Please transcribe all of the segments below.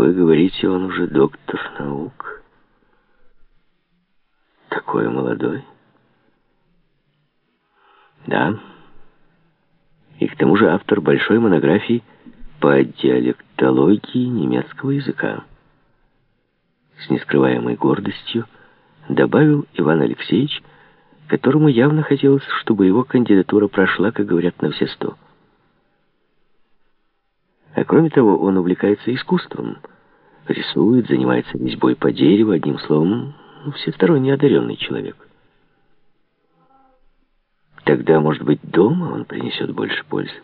Вы говорите, он уже доктор наук. Такой молодой. Да. И к тому же автор большой монографии по диалектологии немецкого языка. С нескрываемой гордостью добавил Иван Алексеевич, которому явно хотелось, чтобы его кандидатура прошла, как говорят, на все 100. А кроме того, он увлекается искусством, рисует, занимается резьбой по дереву, одним словом, всесторонне одаренный человек. Тогда, может быть, дома он принесет больше пользы.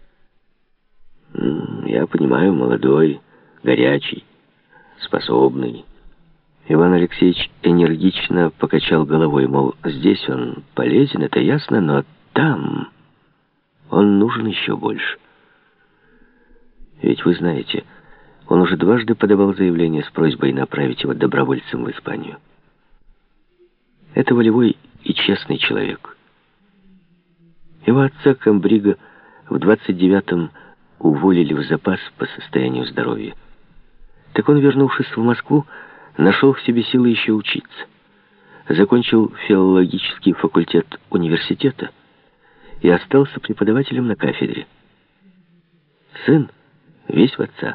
Я понимаю, молодой, горячий, способный. Иван Алексеевич энергично покачал головой, мол, здесь он полезен, это ясно, но там он нужен еще больше. Ведь вы знаете, он уже дважды подавал заявление с просьбой направить его добровольцем в Испанию. Это волевой и честный человек. Его отца комбрига в 29-м уволили в запас по состоянию здоровья. Так он, вернувшись в Москву, нашел в себе силы еще учиться. Закончил филологический факультет университета и остался преподавателем на кафедре. Сын весь в отца.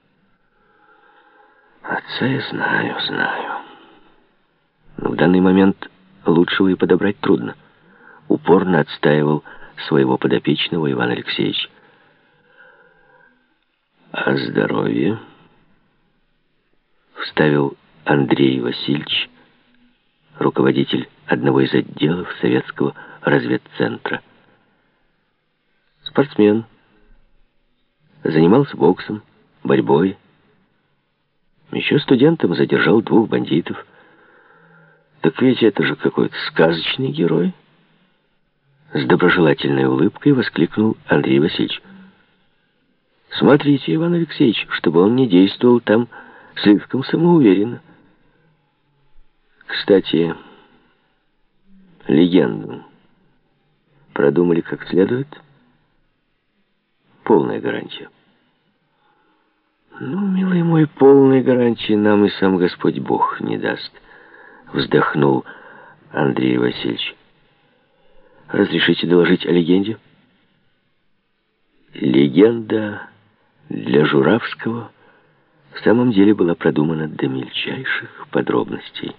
Отца я знаю. Но в данный момент лучшего и подобрать трудно. Упорно отстаивал своего подопечного Иван Алексеевич. А здоровье? Вставил Андрей Васильевич, руководитель одного из отделов советского разведцентра. Спортсмен. Занимался боксом, борьбой. Еще студентом задержал 2 бандитов. Так ведь это же какой-то сказочный герой. С доброжелательной улыбкой воскликнул Андрей Васильевич. Смотрите, Иван Алексеевич, чтобы он не действовал там слишком самоуверенно. Кстати, легенду продумали как следует? Полная гарантия. Ну, милый мой, полной гарантии нам и сам Господь Бог не даст, вздохнул Андрей Васильевич. Разрешите доложить о легенде? Легенда для Журавского в самом деле была продумана до мельчайших подробностей.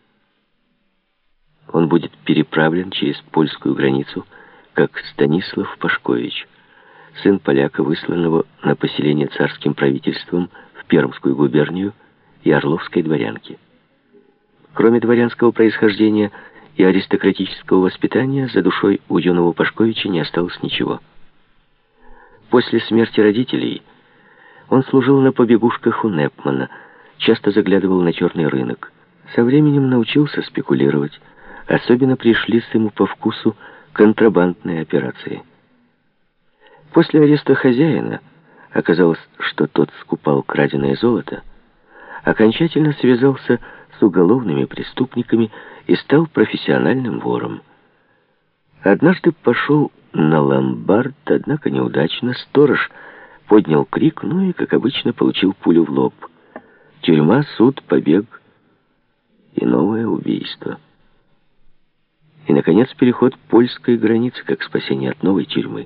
Он будет переправлен через польскую границу, как Станислав Пашкович, сын поляка, высланного на поселение царским правительством в Пермскую губернию и орловской дворянки. Кроме дворянского происхождения и аристократического воспитания, за душой у юного Пашковича не осталось ничего. После смерти родителей он служил на побегушках у Непмана, часто заглядывал на черный рынок. Со временем научился спекулировать, особенно пришлись ему по вкусу контрабандные операции. После ареста хозяина оказалось, что тот скупал краденое золото, окончательно связался с уголовными преступниками и стал профессиональным вором. Однажды пошел на ломбард, однако неудачно. Сторож поднял крик, ну и, как обычно, получил пулю в лоб. Тюрьма, суд, побег и новое убийство. И, наконец, переход польской границы, как спасение от новой тюрьмы.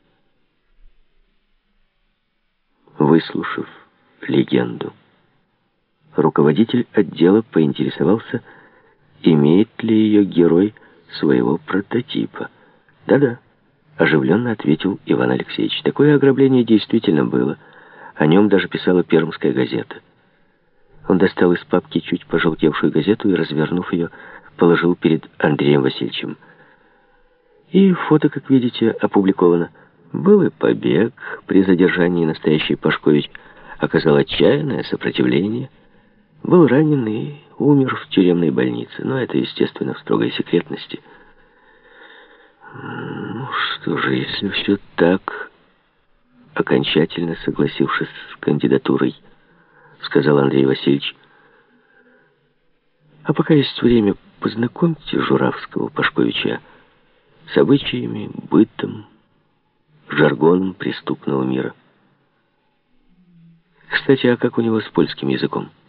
Выслушав легенду, руководитель отдела поинтересовался, имеет ли ее герой своего прототипа. «Да-да», — оживленно ответил Иван Алексеевич. «Такое ограбление действительно было. О нем даже писала Пермская газета». Он достал из папки чуть пожелтевшую газету и, развернув ее, положил перед Андреем Васильевичем. И фото, как видите, опубликовано. Был и побег. При задержании настоящий Пашкович оказал отчаянное сопротивление. Был ранен и умер в тюремной больнице. Но это, естественно, в строгой секретности. Ну что же, если все так, окончательно согласившись с кандидатурой, сказал Андрей Васильевич, а пока есть время, познакомьте Журавского Пашковича с обычаями, бытом, жаргоном преступного мира. Кстати, а как у него с польским языком?